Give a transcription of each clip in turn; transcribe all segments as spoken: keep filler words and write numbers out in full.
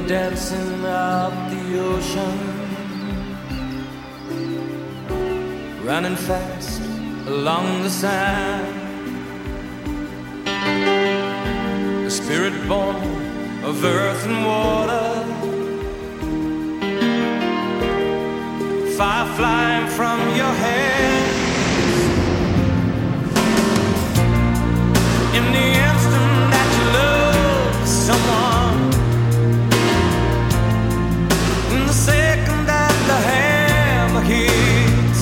dancing of the ocean, running fast along the sand. A spirit born of earth and water, fire flying from your head. In the instant that you love someone, in the second that the hammer hits,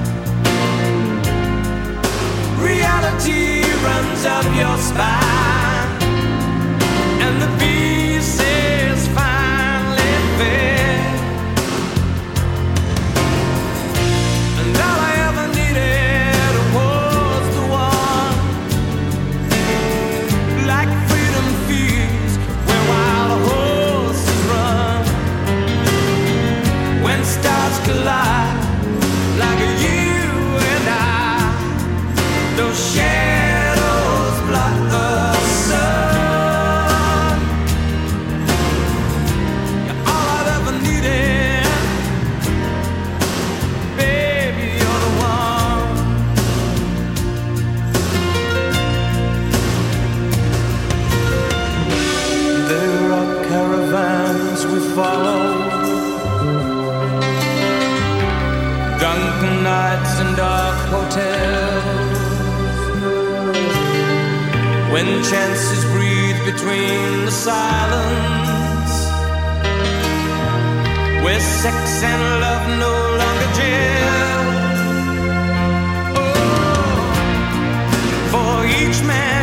reality runs up your spine, and the pieces finally fit. And all I ever needed was the one, like freedom feels where wild horses run. When stars collide, like you and I, those shadows block the sun. You're all I've ever needed, baby, you're the one. There are caravans we follow, drunken nights and dark hotels, when chances breathe between the silence, where sex and love no longer jail. Oh, for each man